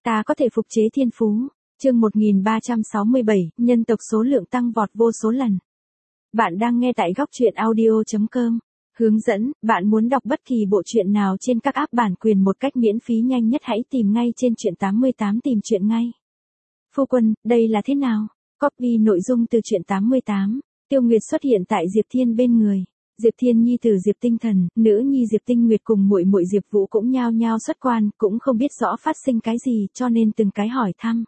Ta có thể phục chế thiên phú. Chương 1367, nhân tộc số lượng tăng vọt vô số lần. Bạn đang nghe tại góc truyện audio.com. Hướng dẫn, bạn muốn đọc bất kỳ bộ truyện nào trên các app bản quyền một cách miễn phí nhanh nhất hãy tìm ngay trên truyện 88 tìm truyện ngay. Phu quân, đây là thế nào? Copy nội dung từ truyện 88. Tiêu Nguyệt xuất hiện tại Diệp Thiên bên người. Diệp Thiên nhi tử Diệp Tinh Thần, nữ nhi Diệp Tinh Nguyệt cùng muội muội Diệp Vũ cũng nhao nhao xuất quan, cũng không biết rõ phát sinh cái gì, cho nên từng cái hỏi thăm.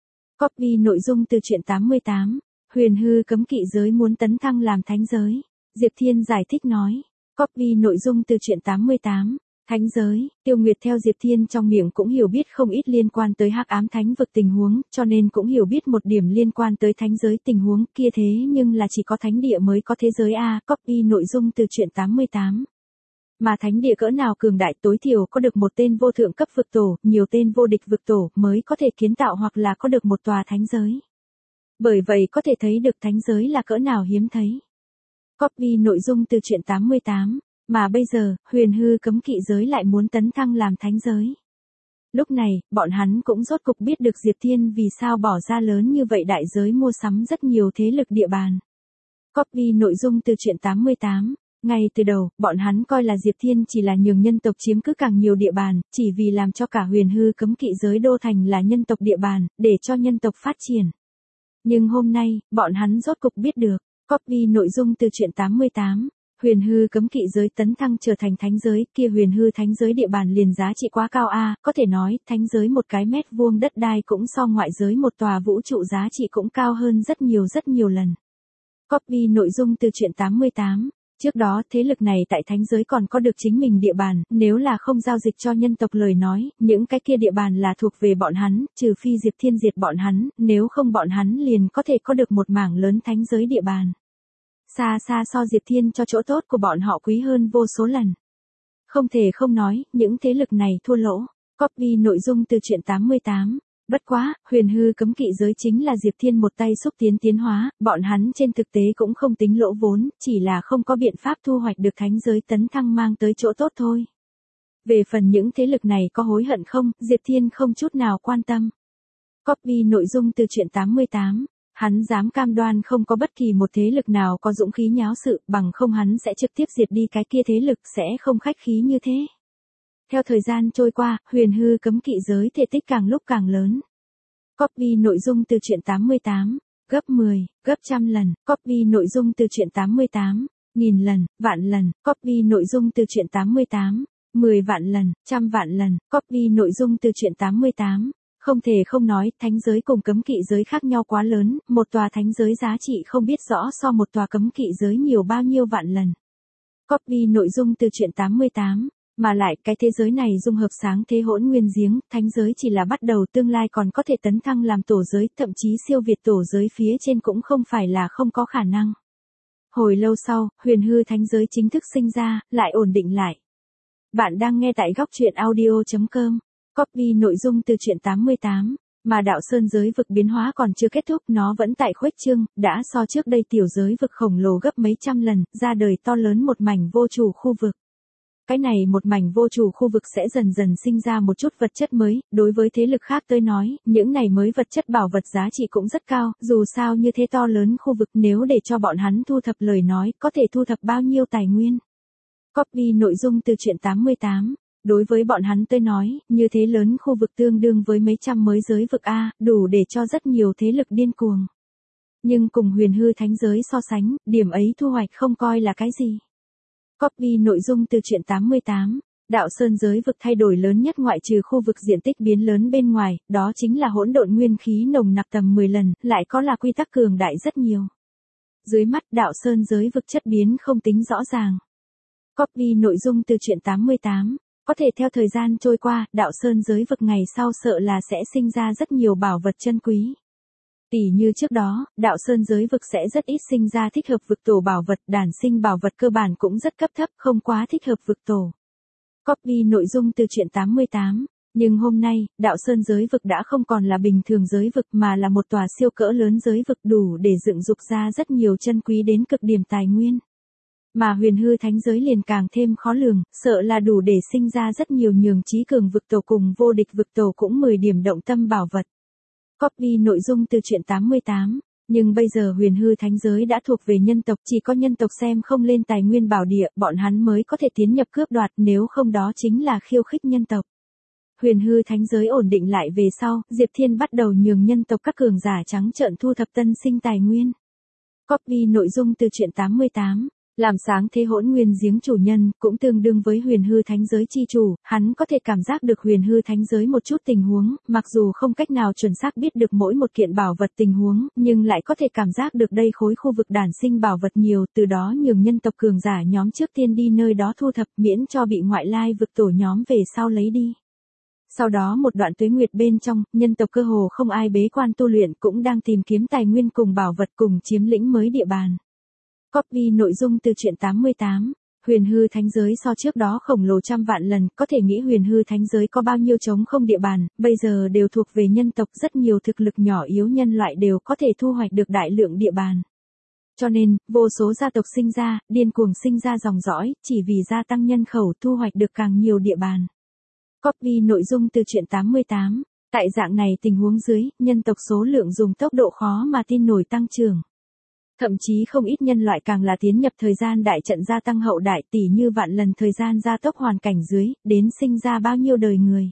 Copy nội dung từ truyện 88. Huyền hư cấm kỵ giới muốn tấn thăng làm thánh giới. Diệp Thiên giải thích nói. Copy nội dung từ truyện 88. Thánh giới, Tiêu Nguyệt theo Diệp Thiên trong miệng cũng hiểu biết không ít liên quan tới hắc ám thánh vực tình huống, cho nên cũng hiểu biết một điểm liên quan tới thánh giới tình huống kia thế nhưng là chỉ có thánh địa mới có thế giới A. Copy nội dung từ truyện 88. Mà thánh địa cỡ nào cường đại tối thiểu có được một tên vô thượng cấp vực tổ, nhiều tên vô địch vực tổ mới có thể kiến tạo hoặc là có được một tòa thánh giới. Bởi vậy có thể thấy được thánh giới là cỡ nào hiếm thấy. Copy nội dung từ truyện 88. Mà bây giờ, huyền hư cấm kỵ giới lại muốn tấn thăng làm thánh giới. Lúc này, bọn hắn cũng rốt cục biết được Diệp Thiên vì sao bỏ ra lớn như vậy đại giới mua sắm rất nhiều thế lực địa bàn. Copy nội dung từ truyện 88. Ngay từ đầu, bọn hắn coi là Diệp Thiên chỉ là nhường nhân tộc chiếm cứ càng nhiều địa bàn, chỉ vì làm cho cả huyền hư cấm kỵ giới đô thành là nhân tộc địa bàn, để cho nhân tộc phát triển. Nhưng hôm nay, bọn hắn rốt cục biết được. Copy nội dung từ truyện 88. Huyền hư cấm kỵ giới tấn thăng trở thành thánh giới, kia huyền hư thánh giới địa bàn liền giá trị quá cao a, có thể nói, thánh giới một cái mét vuông đất đai cũng so ngoại giới một tòa vũ trụ giá trị cũng cao hơn rất nhiều lần. Copy nội dung từ truyện 88. Trước đó, thế lực này tại thánh giới còn có được chính mình địa bàn, nếu là không giao dịch cho nhân tộc lời nói, những cái kia địa bàn là thuộc về bọn hắn, trừ phi Diệp Thiên diệt bọn hắn, nếu không bọn hắn liền có thể có được một mảng lớn thánh giới địa bàn. Xa xa so Diệp Thiên cho chỗ tốt của bọn họ quý hơn vô số lần. Không thể không nói, những thế lực này thua lỗ. Copy nội dung từ truyện 88. Bất quá, huyền hư cấm kỵ giới chính là Diệp Thiên một tay xúc tiến hóa, bọn hắn trên thực tế cũng không tính lỗ vốn, chỉ là không có biện pháp thu hoạch được thánh giới tấn thăng mang tới chỗ tốt thôi. Về phần những thế lực này có hối hận không, Diệp Thiên không chút nào quan tâm. Copy nội dung từ truyện 88. Hắn dám cam đoan không có bất kỳ một thế lực nào có dũng khí nháo sự, bằng không hắn sẽ trực tiếp diệt đi cái kia thế lực, sẽ không khách khí như thế. Theo thời gian trôi qua, huyền hư cấm kỵ giới thể tích càng lúc càng lớn. Copy nội dung từ truyện 88. Gấp 10, gấp trăm lần. Copy nội dung từ truyện 88. Nghìn lần, vạn lần. Copy nội dung từ truyện 88. 10 vạn lần, trăm vạn lần. Copy nội dung từ truyện 88. Không thể không nói, thánh giới cùng cấm kỵ giới khác nhau quá lớn, một tòa thánh giới giá trị không biết rõ so một tòa cấm kỵ giới nhiều bao nhiêu vạn lần. Copy nội dung từ truyện 88. Mà lại, cái thế giới này dung hợp sáng thế hỗn nguyên giếng, thánh giới chỉ là bắt đầu, tương lai còn có thể tấn thăng làm tổ giới, thậm chí siêu việt tổ giới phía trên cũng không phải là không có khả năng. Hồi lâu sau, huyền hư thánh giới chính thức sinh ra, lại ổn định lại. Bạn đang nghe tại góc truyện audio.com. Copy nội dung từ truyện 88. Mà đạo sơn giới vực biến hóa còn chưa kết thúc, nó vẫn tại khuếch trương, đã so trước đây tiểu giới vực khổng lồ gấp mấy trăm lần, ra đời to lớn một mảnh vô chủ khu vực. Cái này một mảnh vô chủ khu vực sẽ dần dần sinh ra một chút vật chất mới, đối với thế lực khác tới nói, những này mới vật chất bảo vật giá trị cũng rất cao, dù sao như thế to lớn khu vực nếu để cho bọn hắn thu thập lời nói, có thể thu thập bao nhiêu tài nguyên. Copy nội dung từ truyện 88. Đối với bọn hắn tới nói, như thế lớn khu vực tương đương với mấy trăm mới giới vực A, đủ để cho rất nhiều thế lực điên cuồng. Nhưng cùng huyền hư thánh giới so sánh, điểm ấy thu hoạch không coi là cái gì. Copy nội dung từ truyện 88. Đạo sơn giới vực thay đổi lớn nhất ngoại trừ khu vực diện tích biến lớn bên ngoài, đó chính là hỗn độn nguyên khí nồng nặc tầm 10 lần, lại có là quy tắc cường đại rất nhiều. Dưới mắt đạo sơn giới vực chất biến không tính rõ ràng. Copy nội dung từ truyện 88. Có thể theo thời gian trôi qua, đạo sơn giới vực ngày sau sợ là sẽ sinh ra rất nhiều bảo vật chân quý. Tỉ như trước đó, đạo sơn giới vực sẽ rất ít sinh ra thích hợp vực tổ bảo vật, đản sinh bảo vật cơ bản cũng rất cấp thấp, không quá thích hợp vực tổ. Copy nội dung từ truyện 88. Nhưng hôm nay, đạo sơn giới vực đã không còn là bình thường giới vực mà là một tòa siêu cỡ lớn giới vực đủ để dựng dục ra rất nhiều chân quý đến cực điểm tài nguyên. Mà huyền hư thánh giới liền càng thêm khó lường, sợ là đủ để sinh ra rất nhiều nhường trí cường vực tổ cùng vô địch vực tổ cũng 10 điểm động tâm bảo vật. Copy nội dung từ truyện 88. Nhưng bây giờ huyền hư thánh giới đã thuộc về nhân tộc, chỉ có nhân tộc xem không lên tài nguyên bảo địa, bọn hắn mới có thể tiến nhập cướp đoạt, nếu không đó chính là khiêu khích nhân tộc. Huyền hư thánh giới ổn định lại về sau, Diệp Thiên bắt đầu nhường nhân tộc các cường giả trắng trợn thu thập tân sinh tài nguyên. Copy nội dung từ truyện 88. Làm sáng thế hỗn nguyên giếng chủ nhân, cũng tương đương với huyền hư thánh giới chi chủ, hắn có thể cảm giác được huyền hư thánh giới một chút tình huống, mặc dù không cách nào chuẩn xác biết được mỗi một kiện bảo vật tình huống, nhưng lại có thể cảm giác được đây khối khu vực đản sinh bảo vật nhiều, từ đó nhường nhân tộc cường giả nhóm trước tiên đi nơi đó thu thập miễn cho bị ngoại lai vực tổ nhóm về sau lấy đi. Sau đó một đoạn tuế nguyệt bên trong, nhân tộc cơ hồ không ai bế quan tu luyện cũng đang tìm kiếm tài nguyên cùng bảo vật cùng chiếm lĩnh mới địa bàn. Copy nội dung từ truyện 88. Huyền hư thánh giới so trước đó khổng lồ trăm vạn lần, có thể nghĩ huyền hư thánh giới có bao nhiêu trống không địa bàn, bây giờ đều thuộc về nhân tộc, rất nhiều thực lực nhỏ yếu nhân loại đều có thể thu hoạch được đại lượng địa bàn. Cho nên, vô số gia tộc sinh ra, điên cuồng sinh ra dòng dõi, chỉ vì gia tăng nhân khẩu thu hoạch được càng nhiều địa bàn. Copy nội dung từ truyện 88. Tại dạng này tình huống dưới, nhân tộc số lượng dùng tốc độ khó mà tin nổi tăng trưởng. Thậm chí không ít nhân loại càng là tiến nhập thời gian đại trận gia tăng hậu đại, tỷ như vạn lần thời gian gia tốc hoàn cảnh dưới, đến sinh ra bao nhiêu đời người.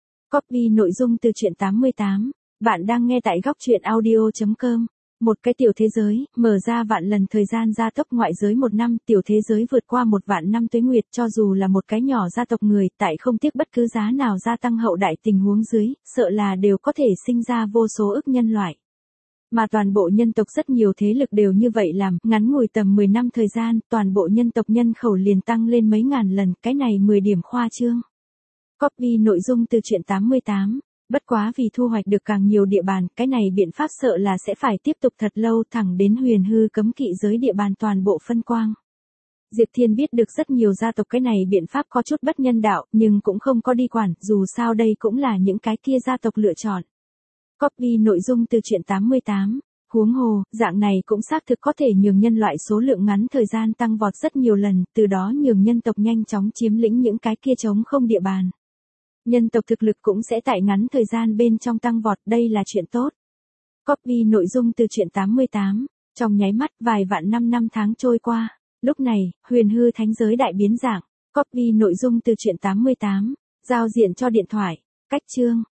Copy nội dung từ truyện 88. Bạn đang nghe tại góc truyện audio.com. Một cái tiểu thế giới, mở ra vạn lần thời gian gia tốc ngoại giới 1 năm, tiểu thế giới vượt qua 1 vạn năm tuế nguyệt, cho dù là một cái nhỏ gia tộc người, tại không tiếc bất cứ giá nào gia tăng hậu đại tình huống dưới, sợ là đều có thể sinh ra vô số ức nhân loại. Mà toàn bộ nhân tộc rất nhiều thế lực đều như vậy làm, ngắn ngủi tầm 10 năm thời gian, toàn bộ nhân tộc nhân khẩu liền tăng lên mấy ngàn lần, cái này 10 điểm khoa trương. Copy nội dung từ truyện 88. Bất quá vì thu hoạch được càng nhiều địa bàn, cái này biện pháp sợ là sẽ phải tiếp tục thật lâu thẳng đến huyền hư cấm kỵ giới địa bàn toàn bộ phân quang. Diệp Thiên biết được rất nhiều gia tộc cái này biện pháp có chút bất nhân đạo, nhưng cũng không có đi quản, dù sao đây cũng là những cái kia gia tộc lựa chọn. Copy nội dung từ truyện 88. Huống hồ, dạng này cũng xác thực có thể nhường nhân loại số lượng ngắn thời gian tăng vọt rất nhiều lần, từ đó nhường nhân tộc nhanh chóng chiếm lĩnh những cái kia trống không địa bàn. Nhân tộc thực lực cũng sẽ tại ngắn thời gian bên trong tăng vọt, đây là chuyện tốt. Copy nội dung từ truyện 88. Trong nháy mắt vài vạn năm tháng trôi qua. Lúc này, huyền hư thánh giới đại biến dạng. Copy nội dung từ truyện 88. Giao diện cho điện thoại. Cách chương.